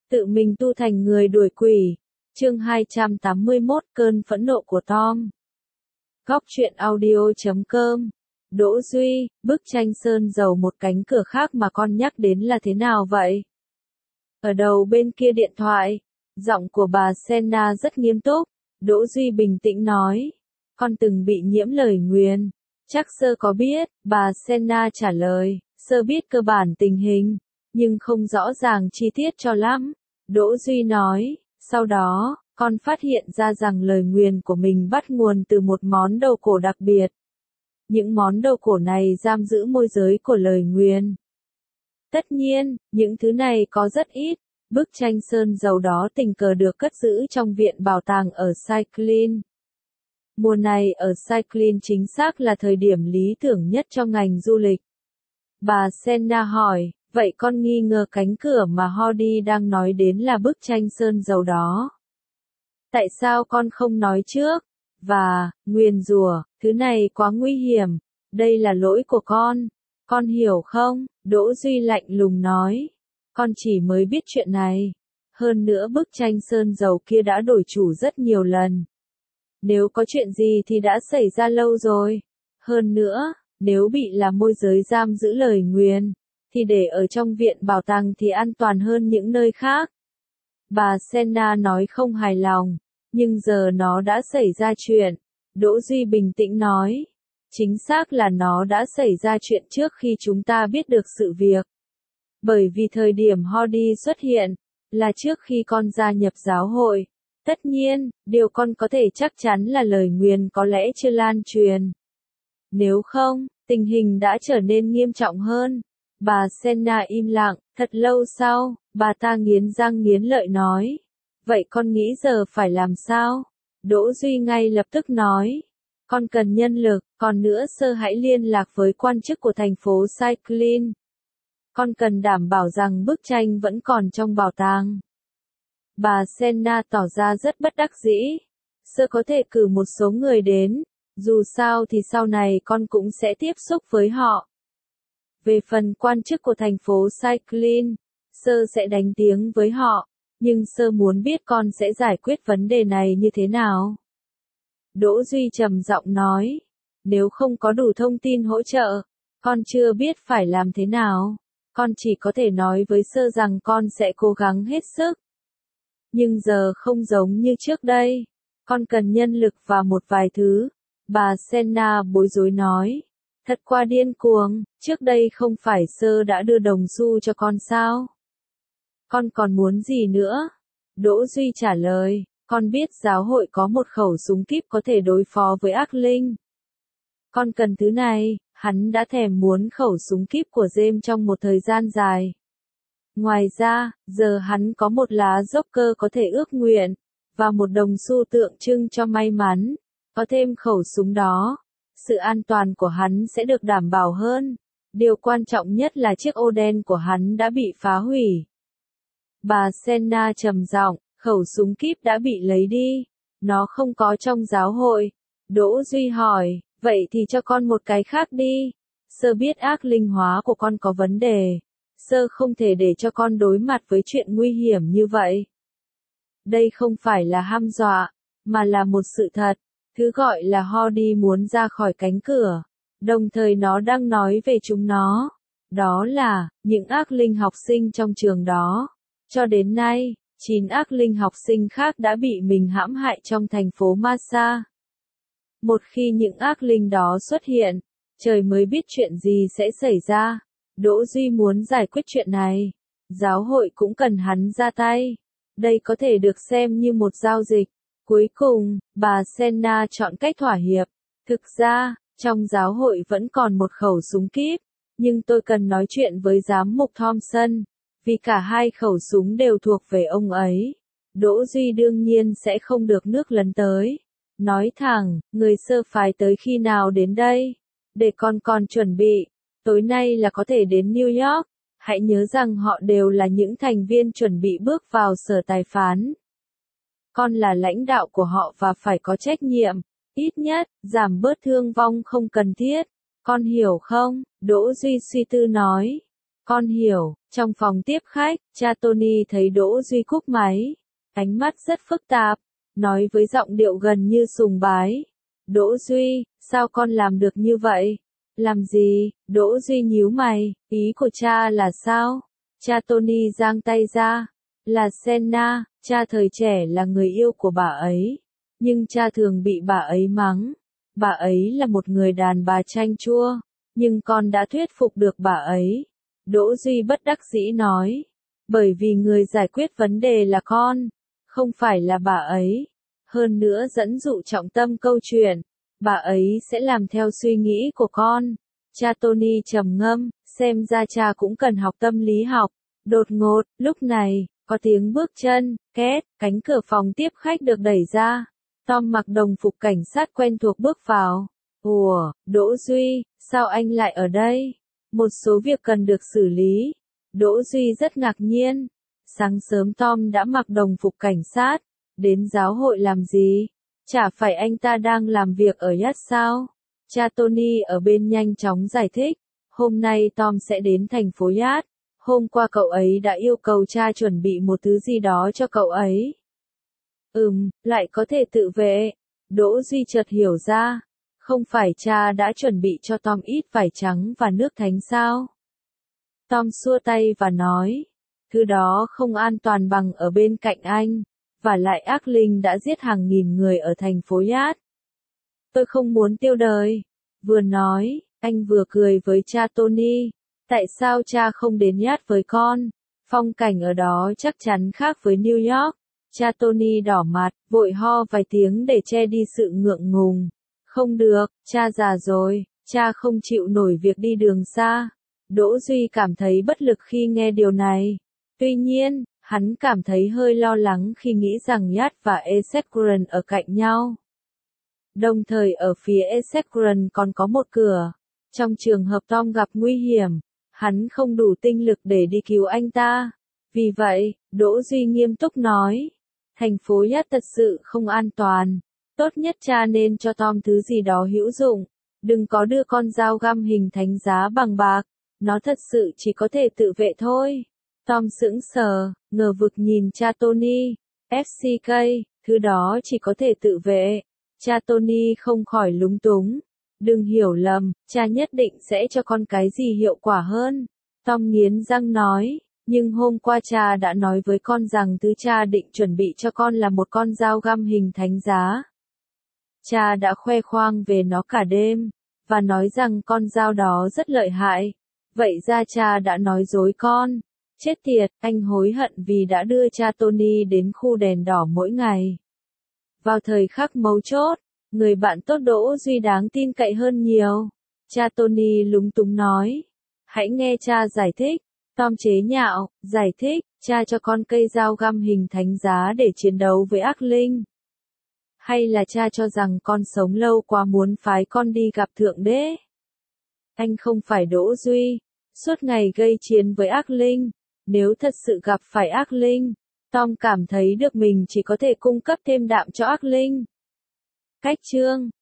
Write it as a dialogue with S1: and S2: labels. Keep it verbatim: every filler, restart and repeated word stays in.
S1: Tự mình tu thành người đuổi quỷ. Chương hai trăm tám mươi mốt Cơn phẫn nộ của Tom. Góc truyện audio chấm com. Đỗ Duy, bức tranh sơn dầu một cánh cửa khác mà con nhắc đến là thế nào vậy? Ở đầu bên kia điện thoại, giọng của bà Senna rất nghiêm túc. Đỗ Duy bình tĩnh nói, con từng bị nhiễm lời nguyền. Chắc sơ có biết, bà Senna trả lời, sơ biết cơ bản tình hình, nhưng không rõ ràng chi tiết cho lắm. Đỗ Duy nói, sau đó, con phát hiện ra rằng lời nguyền của mình bắt nguồn từ một món đồ cổ đặc biệt. Những món đồ cổ này giam giữ môi giới của lời nguyền. Tất nhiên, những thứ này có rất ít. Bức tranh sơn dầu đó tình cờ được cất giữ trong viện bảo tàng ở Cyclin. Mùa này ở Cyclin chính xác là thời điểm lý tưởng nhất cho ngành du lịch. Bà Senna hỏi, vậy con nghi ngờ cánh cửa mà Hardy đang nói đến là bức tranh sơn dầu đó. Tại sao con không nói trước? Và, nguyền rủa, thứ này quá nguy hiểm, đây là lỗi của con. Con hiểu không? Đỗ Duy lạnh lùng nói. Con chỉ mới biết chuyện này. Hơn nữa bức tranh sơn dầu kia đã đổi chủ rất nhiều lần. Nếu có chuyện gì thì đã xảy ra lâu rồi. Hơn nữa, nếu bị là môi giới giam giữ lời nguyền, thì để ở trong viện bảo tàng thì an toàn hơn những nơi khác. Bà Senna nói không hài lòng, nhưng giờ nó đã xảy ra chuyện. Đỗ Duy bình tĩnh nói, chính xác là nó đã xảy ra chuyện trước khi chúng ta biết được sự việc. Bởi vì thời điểm Hardy xuất hiện, là trước khi con gia nhập giáo hội. Tất nhiên, điều con có thể chắc chắn là lời nguyền có lẽ chưa lan truyền. Nếu không, tình hình đã trở nên nghiêm trọng hơn. Bà Senna im lặng, thật lâu sau, bà ta nghiến răng nghiến lợi nói. Vậy con nghĩ giờ phải làm sao? Đỗ Duy ngay lập tức nói. Con cần nhân lực, còn nữa sơ hãy liên lạc với quan chức của thành phố Cyclin. Con cần đảm bảo rằng bức tranh vẫn còn trong bảo tàng. Bà Senna tỏ ra rất bất đắc dĩ. Sơ có thể cử một số người đến, dù sao thì sau này con cũng sẽ tiếp xúc với họ. Về phần quan chức của thành phố Cyclin, sơ sẽ đánh tiếng với họ, nhưng sơ muốn biết con sẽ giải quyết vấn đề này như thế nào. Đỗ Duy trầm giọng nói, nếu không có đủ thông tin hỗ trợ, con chưa biết phải làm thế nào. Con chỉ có thể nói với sơ rằng con sẽ cố gắng hết sức. Nhưng giờ không giống như trước đây. Con cần nhân lực và một vài thứ. Bà Senna bối rối nói. Thật quá điên cuồng, trước đây không phải sơ đã đưa đồng xu cho con sao? Con còn muốn gì nữa? Đỗ Duy trả lời, con biết giáo hội có một khẩu súng kíp có thể đối phó với ác linh. Con cần thứ này. Hắn đã thèm muốn khẩu súng kíp của James trong một thời gian dài. Ngoài ra, giờ hắn có một lá Joker có thể ước nguyện, và một đồng xu tượng trưng cho may mắn. Có thêm khẩu súng đó, sự an toàn của hắn sẽ được đảm bảo hơn. Điều quan trọng nhất là chiếc ô đen của hắn đã bị phá hủy. Bà Senna trầm giọng, khẩu súng kíp đã bị lấy đi. Nó không có trong giáo hội. Đỗ Duy hỏi. Vậy thì cho con một cái khác đi. Sơ biết ác linh hóa của con có vấn đề. Sơ không thể để cho con đối mặt với chuyện nguy hiểm như vậy. Đây không phải là hăm dọa, mà là một sự thật. Thứ gọi là Hardy muốn ra khỏi cánh cửa. Đồng thời nó đang nói về chúng nó. Đó là, những ác linh học sinh trong trường đó. Cho đến nay, chín ác linh học sinh khác đã bị mình hãm hại trong thành phố Massa. Một khi những ác linh đó xuất hiện, trời mới biết chuyện gì sẽ xảy ra. Đỗ Duy muốn giải quyết chuyện này. Giáo hội cũng cần hắn ra tay. Đây có thể được xem như một giao dịch. Cuối cùng, bà Senna chọn cách thỏa hiệp. Thực ra, trong giáo hội vẫn còn một khẩu súng kíp. Nhưng tôi cần nói chuyện với giám mục Thompson. Vì cả hai khẩu súng đều thuộc về ông ấy. Đỗ Duy đương nhiên sẽ không được nước lấn tới. Nói thẳng, người sơ phái tới khi nào đến đây? Để con còn chuẩn bị. Tối nay là có thể đến New York. Hãy nhớ rằng họ đều là những thành viên chuẩn bị bước vào sở tài phán. Con là lãnh đạo của họ và phải có trách nhiệm. Ít nhất, giảm bớt thương vong không cần thiết. Con hiểu không? Đỗ Duy suy tư nói. Con hiểu. Trong phòng tiếp khách, cha Tony thấy Đỗ Duy cúp máy. Ánh mắt rất phức tạp. Nói với giọng điệu gần như sùng bái. Đỗ Duy, sao con làm được như vậy? Làm gì? Đỗ Duy nhíu mày, ý của cha là sao? Cha Tony giang tay ra. Là Senna, cha thời trẻ là người yêu của bà ấy. Nhưng cha thường bị bà ấy mắng. Bà ấy là một người đàn bà chanh chua. Nhưng con đã thuyết phục được bà ấy. Đỗ Duy bất đắc dĩ nói. Bởi vì người giải quyết vấn đề là con. Không phải là bà ấy. Hơn nữa dẫn dụ trọng tâm câu chuyện. Bà ấy sẽ làm theo suy nghĩ của con. Cha Tony trầm ngâm, xem ra cha cũng cần học tâm lý học. Đột ngột, lúc này, có tiếng bước chân, két, cánh cửa phòng tiếp khách được đẩy ra. Tom mặc đồng phục cảnh sát quen thuộc bước vào. Ủa, Đỗ Duy, sao anh lại ở đây? Một số việc cần được xử lý. Đỗ Duy rất ngạc nhiên. Sáng sớm Tom đã mặc đồng phục cảnh sát. Đến giáo hội làm gì? Chả phải anh ta đang làm việc ở Yacht sao? Cha Tony ở bên nhanh chóng giải thích. Hôm nay Tom sẽ đến thành phố Yacht. Hôm qua cậu ấy đã yêu cầu cha chuẩn bị một thứ gì đó cho cậu ấy. Ừm, lại có thể tự vệ. Đỗ Duy chợt hiểu ra. Không phải cha đã chuẩn bị cho Tom ít vải trắng và nước thánh sao? Tom xua tay và nói. Thứ đó không an toàn bằng ở bên cạnh anh. Và lại ác linh đã giết hàng nghìn người ở thành phố Yacht. Tôi không muốn tiêu đời. Vừa nói, anh vừa cười với cha Tony. Tại sao cha không đến Yacht với con? Phong cảnh ở đó chắc chắn khác với New York. Cha Tony đỏ mặt, vội ho vài tiếng để che đi sự ngượng ngùng. Không được, cha già rồi, cha không chịu nổi việc đi đường xa. Đỗ Duy cảm thấy bất lực khi nghe điều này. Tuy nhiên, hắn cảm thấy hơi lo lắng khi nghĩ rằng Yacht và Execration ở cạnh nhau. Đồng thời ở phía Execration còn có một cửa. Trong trường hợp Tom gặp nguy hiểm, hắn không đủ tinh lực để đi cứu anh ta. Vì vậy, Đỗ Duy nghiêm túc nói. Thành phố Yacht thật sự không an toàn. Tốt nhất cha nên cho Tom thứ gì đó hữu dụng. Đừng có đưa con dao găm hình thánh giá bằng bạc. Nó thật sự chỉ có thể tự vệ thôi. Tom sững sờ, ngờ vực nhìn cha Tony. ép xê ca, thứ đó chỉ có thể tự vệ. Cha Tony không khỏi lúng túng. Đừng hiểu lầm, cha nhất định sẽ cho con cái gì hiệu quả hơn. Tom nghiến răng nói. Nhưng hôm qua cha đã nói với con rằng thứ cha định chuẩn bị cho con là một con dao găm hình thánh giá. Cha đã khoe khoang về nó cả đêm, và nói rằng con dao đó rất lợi hại. Vậy ra cha đã nói dối con. Chết tiệt, anh hối hận vì đã đưa cha Tony đến khu đèn đỏ mỗi ngày. Vào thời khắc mấu chốt, người bạn tốt Đỗ Duy đáng tin cậy hơn nhiều. Cha Tony lúng túng nói. Hãy nghe cha giải thích. Tom chế nhạo, giải thích, cha cho con cây dao găm hình thánh giá để chiến đấu với ác linh. Hay là cha cho rằng con sống lâu quá muốn phái con đi gặp Thượng Đế? Anh không phải Đỗ Duy, suốt ngày gây chiến với ác linh. Nếu thật sự gặp phải ác linh, Tom cảm thấy được mình chỉ có thể cung cấp thêm đạm cho ác linh. Cách chương